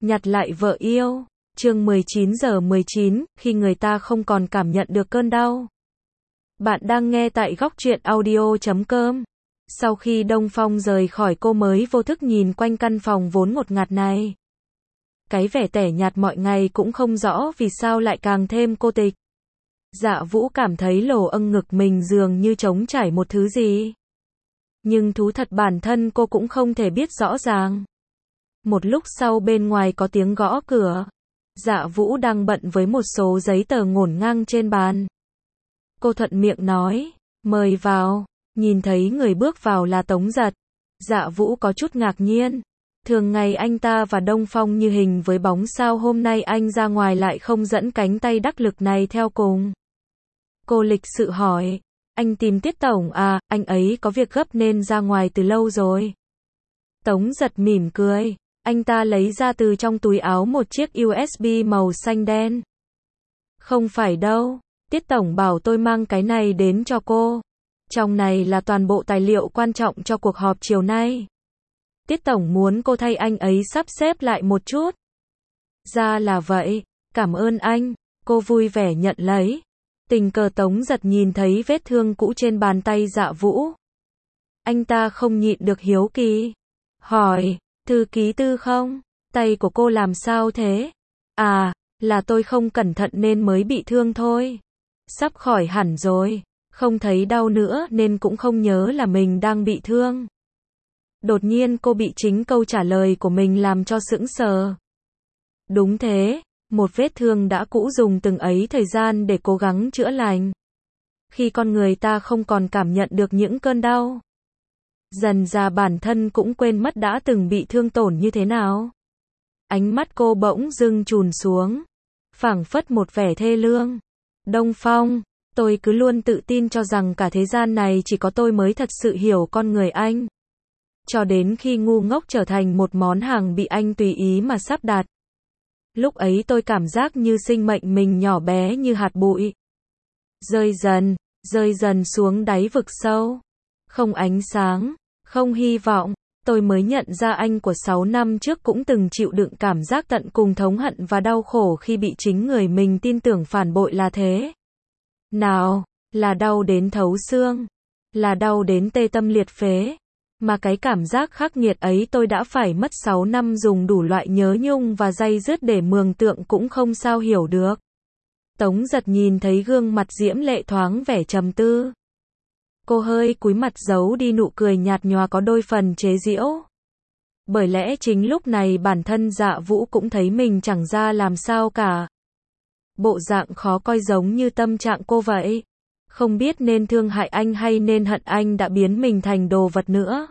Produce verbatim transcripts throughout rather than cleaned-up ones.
Nhặt lại vợ yêu. Chương mười chín giờ mười chín, khi người ta không còn cảm nhận được cơn đau. Bạn đang nghe tại góc truyện audio chấm com. Sau khi Đông Phong rời khỏi, cô mới vô thức nhìn quanh căn phòng vốn ngột ngạt này. Cái vẻ tẻ nhạt mọi ngày cũng không rõ vì sao lại càng thêm cô tịch. Dạ Vũ cảm thấy lồ âng ngực mình dường như trống trải một thứ gì. Nhưng thú thật bản thân cô cũng không thể biết rõ ràng. Một lúc sau bên ngoài có tiếng gõ cửa. Dạ Vũ đang bận với một số giấy tờ ngổn ngang trên bàn. Cô thuận miệng nói, mời vào. Nhìn thấy người bước vào là Tống Giật. Dạ Vũ có chút ngạc nhiên. Thường ngày anh ta và Đông Phong như hình với bóng, sao hôm nay anh ra ngoài lại không dẫn cánh tay đắc lực này theo cùng. Cô lịch sự hỏi, anh tìm Tiết Tổng à, anh ấy có việc gấp nên ra ngoài từ lâu rồi. Tống Giật mỉm cười, anh ta lấy ra từ trong túi áo một chiếc u ét bê màu xanh đen. Không phải đâu, Tiết Tổng bảo tôi mang cái này đến cho cô. Trong này là toàn bộ tài liệu quan trọng cho cuộc họp chiều nay. Tiết Tổng muốn cô thay anh ấy sắp xếp lại một chút. Ra là vậy, cảm ơn anh, cô vui vẻ nhận lấy. Tình cờ Tống Giật nhìn thấy vết thương cũ trên bàn tay Dạ Vũ. Anh ta không nhịn được hiếu kỳ. Hỏi, thư ký Tư không? Tay của cô làm sao thế? À, là tôi không cẩn thận nên mới bị thương thôi. Sắp khỏi hẳn rồi, không thấy đau nữa nên cũng không nhớ là mình đang bị thương. Đột nhiên cô bị chính câu trả lời của mình làm cho sững sờ. Đúng thế, một vết thương đã cũ dùng từng ấy thời gian để cố gắng chữa lành. Khi con người ta không còn cảm nhận được những cơn đau, dần dà bản thân cũng quên mất đã từng bị thương tổn như thế nào. Ánh mắt cô bỗng dưng chùn xuống, phảng phất một vẻ thê lương. Đông Phong, tôi cứ luôn tự tin cho rằng cả thế gian này chỉ có tôi mới thật sự hiểu con người anh. Cho đến khi ngu ngốc trở thành một món hàng bị anh tùy ý mà sắp đặt. Lúc ấy tôi cảm giác như sinh mệnh mình nhỏ bé như hạt bụi. Rơi dần, rơi dần xuống đáy vực sâu. Không ánh sáng, không hy vọng. Tôi mới nhận ra anh của sáu năm trước cũng từng chịu đựng cảm giác tận cùng thống hận và đau khổ khi bị chính người mình tin tưởng phản bội là thế. Nào, là đau đến thấu xương. Là đau đến tê tâm liệt phế. Mà cái cảm giác khắc nghiệt ấy tôi đã phải mất sáu năm dùng đủ loại nhớ nhung và day dứt để mường tượng cũng không sao hiểu được. Tống Giật nhìn thấy gương mặt diễm lệ thoáng vẻ trầm tư. Cô hơi cúi mặt giấu đi nụ cười nhạt nhòa có đôi phần chế giễu. Bởi lẽ chính lúc này bản thân Dạ Vũ cũng thấy mình chẳng ra làm sao cả. Bộ dạng khó coi giống như tâm trạng cô vậy. Không biết nên thương hại anh hay nên hận anh đã biến mình thành đồ vật nữa.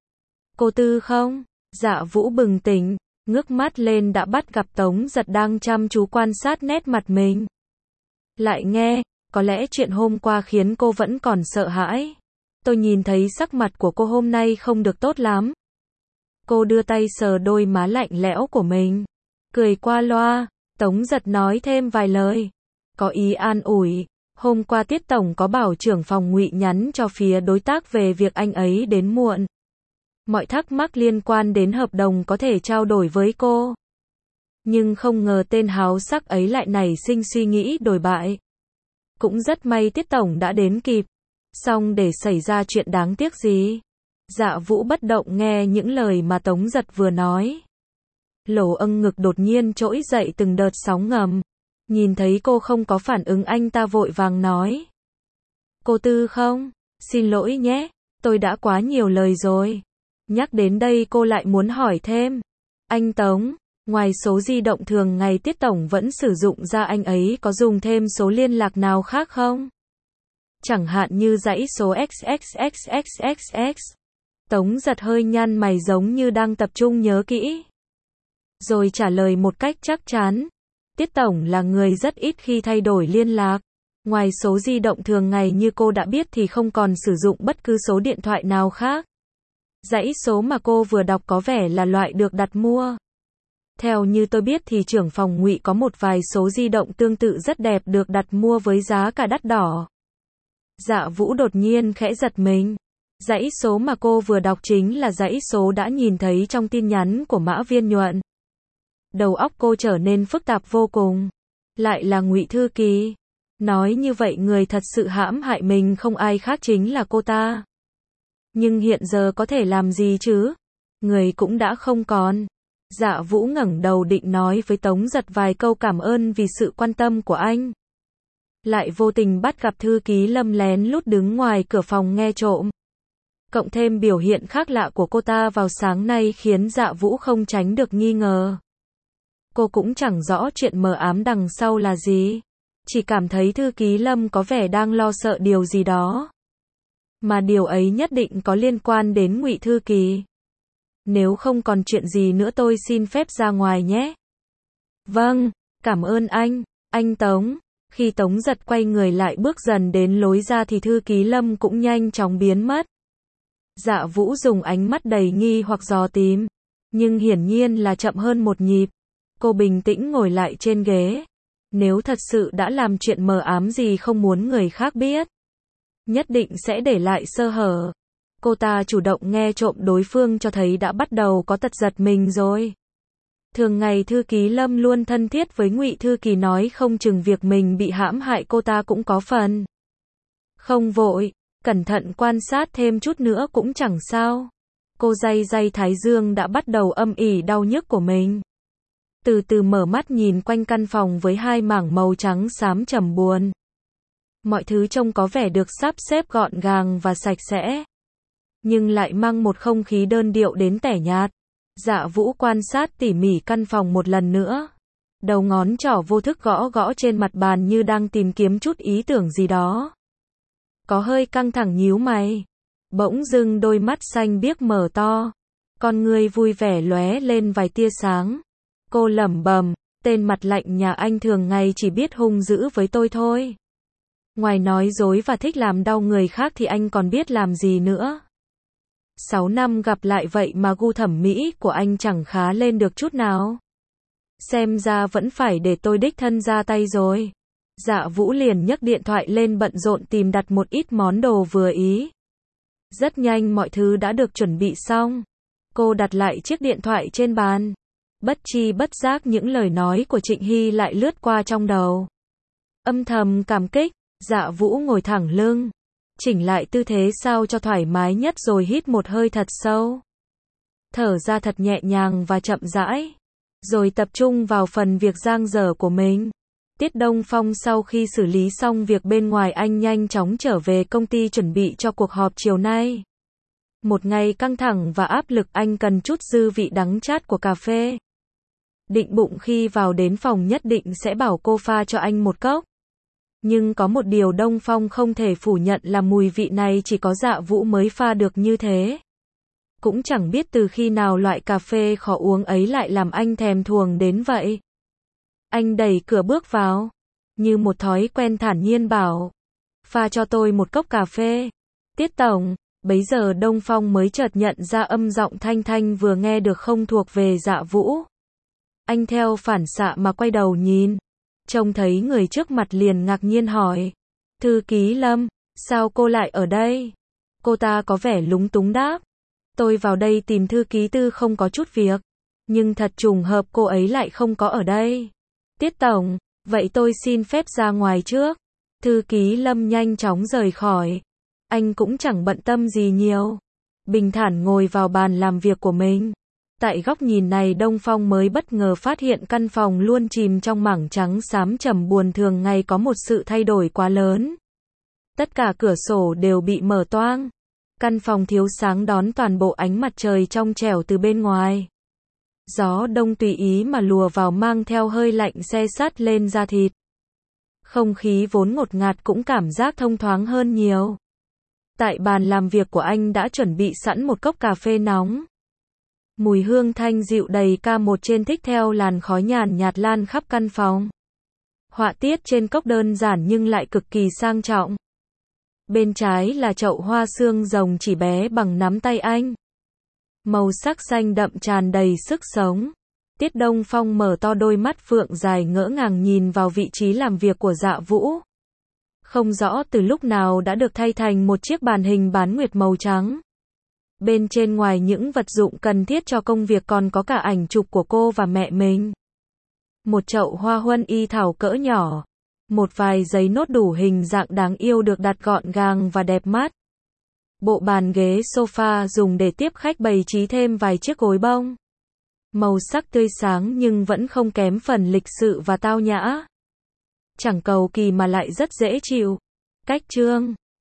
Cô Tư không? Dạ Vũ bừng tỉnh, ngước mắt lên đã bắt gặp Tống Giật đang chăm chú quan sát nét mặt mình. Lại nghe, có lẽ chuyện hôm qua khiến cô vẫn còn sợ hãi. Tôi nhìn thấy sắc mặt của cô hôm nay không được tốt lắm. Cô đưa tay sờ đôi má lạnh lẽo của mình. Cười qua loa, Tống Giật nói thêm vài lời. Có ý an ủi. Hôm qua Tiết Tổng có bảo trưởng phòng Ngụy nhắn cho phía đối tác về việc anh ấy đến muộn. Mọi thắc mắc liên quan đến hợp đồng có thể trao đổi với cô. Nhưng không ngờ tên háo sắc ấy lại nảy sinh suy nghĩ đổi bại. Cũng rất may Tiết Tổng đã đến kịp. Song để xảy ra chuyện đáng tiếc gì? Dạ Vũ bất động nghe những lời mà Tống Giật vừa nói. Lỗ âng ngực đột nhiên trỗi dậy từng đợt sóng ngầm. Nhìn thấy cô không có phản ứng anh ta vội vàng nói. Cô Tư không? Xin lỗi nhé, tôi đã quá nhiều lời rồi. Nhắc đến đây cô lại muốn hỏi thêm. Anh Tống, ngoài số di động thường ngày Tiết Tổng vẫn sử dụng ra, anh ấy có dùng thêm số liên lạc nào khác không? Chẳng hạn như dãy số x x x x x x. Tống Giật hơi nhăn mày giống như đang tập trung nhớ kỹ. Rồi trả lời một cách chắc chắn. Tiết Tổng là người rất ít khi thay đổi liên lạc. Ngoài số di động thường ngày như cô đã biết thì không còn sử dụng bất cứ số điện thoại nào khác. Dãy số mà cô vừa đọc có vẻ là loại được đặt mua. Theo như tôi biết thì trưởng phòng Ngụy có một vài số di động tương tự rất đẹp được đặt mua với giá cả đắt đỏ. Dạ Vũ đột nhiên khẽ giật mình. Dãy số mà cô vừa đọc chính là dãy số đã nhìn thấy trong tin nhắn của Mã Viên Nhuận. Đầu óc cô trở nên phức tạp vô cùng. Lại là Ngụy Thư Kỳ. Nói như vậy người thật sự hãm hại mình không ai khác chính là cô ta. Nhưng hiện giờ có thể làm gì chứ? Người cũng đã không còn. Dạ Vũ ngẩng đầu định nói với Tống Giật vài câu cảm ơn vì sự quan tâm của anh. Lại vô tình bắt gặp thư ký Lâm lén lút đứng ngoài cửa phòng nghe trộm. Cộng thêm biểu hiện khác lạ của cô ta vào sáng nay khiến Dạ Vũ không tránh được nghi ngờ. Cô cũng chẳng rõ chuyện mờ ám đằng sau là gì. Chỉ cảm thấy thư ký Lâm có vẻ đang lo sợ điều gì đó. Mà điều ấy nhất định có liên quan đến Ngụy Thư Kỳ. Nếu không còn chuyện gì nữa tôi xin phép ra ngoài nhé. Vâng, cảm ơn anh, anh Tống. Khi Tống Giật quay người lại bước dần đến lối ra thì thư ký Lâm cũng nhanh chóng biến mất. Dạ Vũ dùng ánh mắt đầy nghi hoặc dò tìm. Nhưng hiển nhiên là chậm hơn một nhịp. Cô bình tĩnh ngồi lại trên ghế. Nếu thật sự đã làm chuyện mờ ám gì không muốn người khác biết, nhất định sẽ để lại sơ hở. Cô ta chủ động nghe trộm đối phương cho thấy đã bắt đầu có tật giật mình rồi. Thường ngày thư ký Lâm luôn thân thiết với Ngụy Thư Kỳ, nói không chừng việc mình bị hãm hại cô ta cũng có phần. Không vội, cẩn thận quan sát thêm chút nữa cũng chẳng sao. Cô day day thái dương đã bắt đầu âm ỉ đau nhức của mình. Từ từ mở mắt nhìn quanh căn phòng với hai mảng màu trắng xám trầm buồn. Mọi thứ trông có vẻ được sắp xếp gọn gàng và sạch sẽ, nhưng lại mang một không khí đơn điệu đến tẻ nhạt. Dạ Vũ quan sát tỉ mỉ căn phòng một lần nữa. Đầu ngón trỏ vô thức gõ gõ trên mặt bàn như đang tìm kiếm chút ý tưởng gì đó. Có hơi căng thẳng nhíu mày. Bỗng dưng đôi mắt xanh biếc mở to. Con ngươi vui vẻ lóe lên vài tia sáng. Cô lẩm bẩm, tên mặt lạnh nhà anh thường ngày chỉ biết hung dữ với tôi thôi. Ngoài nói dối và thích làm đau người khác thì anh còn biết làm gì nữa. Sáu năm gặp lại vậy mà gu thẩm mỹ của anh chẳng khá lên được chút nào. Xem ra vẫn phải để tôi đích thân ra tay rồi. Dạ Vũ liền nhấc điện thoại lên bận rộn tìm đặt một ít món đồ vừa ý. Rất nhanh mọi thứ đã được chuẩn bị xong. Cô đặt lại chiếc điện thoại trên bàn. Bất chi bất giác những lời nói của Trịnh Hy lại lướt qua trong đầu. Âm thầm cảm kích, Dạ Vũ ngồi thẳng lưng. Chỉnh lại tư thế sao cho thoải mái nhất rồi hít một hơi thật sâu. Thở ra thật nhẹ nhàng và chậm rãi. Rồi tập trung vào phần việc dang dở của mình. Tiết Đông Phong sau khi xử lý xong việc bên ngoài anh nhanh chóng trở về công ty chuẩn bị cho cuộc họp chiều nay. Một ngày căng thẳng và áp lực anh cần chút dư vị đắng chát của cà phê. Định bụng khi vào đến phòng nhất định sẽ bảo cô pha cho anh một cốc. Nhưng có một điều Đông Phong không thể phủ nhận là mùi vị này chỉ có Dạ Vũ mới pha được như thế. Cũng chẳng biết từ khi nào loại cà phê khó uống ấy lại làm anh thèm thuồng đến vậy. Anh đẩy cửa bước vào, như một thói quen thản nhiên bảo, pha cho tôi một cốc cà phê. Tiết tổng, bấy giờ Đông Phong mới chợt nhận ra âm giọng thanh thanh vừa nghe được không thuộc về Dạ Vũ. Anh theo phản xạ mà quay đầu nhìn. Trông thấy người trước mặt liền ngạc nhiên hỏi. Thư ký Lâm, sao cô lại ở đây? Cô ta có vẻ lúng túng đáp. Tôi vào đây tìm thư ký Tư không có chút việc. Nhưng thật trùng hợp cô ấy lại không có ở đây. Tiết tổng, vậy tôi xin phép ra ngoài trước. Thư ký Lâm nhanh chóng rời khỏi. Anh cũng chẳng bận tâm gì nhiều. Bình thản ngồi vào bàn làm việc của mình. Tại góc nhìn này Đông Phong mới bất ngờ phát hiện căn phòng luôn chìm trong mảng trắng xám trầm buồn thường ngày có một sự thay đổi quá lớn. Tất cả cửa sổ đều bị mở toang. Căn phòng thiếu sáng đón toàn bộ ánh mặt trời trong trẻo từ bên ngoài. Gió đông tùy ý mà lùa vào mang theo hơi lạnh se sắt lên da thịt. Không khí vốn ngột ngạt cũng cảm giác thông thoáng hơn nhiều. Tại bàn làm việc của anh đã chuẩn bị sẵn một cốc cà phê nóng. Mùi hương thanh dịu đầy ca một trên thích theo làn khói nhàn nhạt lan khắp căn phòng. Họa tiết trên cốc đơn giản nhưng lại cực kỳ sang trọng. Bên trái là chậu hoa xương rồng chỉ bé bằng nắm tay anh. Màu sắc xanh đậm tràn đầy sức sống. Tiết Đông Phong mở to đôi mắt phượng dài ngỡ ngàng nhìn vào vị trí làm việc của Dạ Vũ. Không rõ từ lúc nào đã được thay thành một chiếc bàn hình bán nguyệt màu trắng. Bên trên ngoài những vật dụng cần thiết cho công việc còn có cả ảnh chụp của cô và mẹ mình. Một chậu hoa huân y thảo cỡ nhỏ. Một vài giấy nốt đủ hình dạng đáng yêu được đặt gọn gàng và đẹp mắt. Bộ bàn ghế sofa dùng để tiếp khách bày trí thêm vài chiếc gối bông. Màu sắc tươi sáng nhưng vẫn không kém phần lịch sự và tao nhã. Chẳng cầu kỳ mà lại rất dễ chịu. Cách trương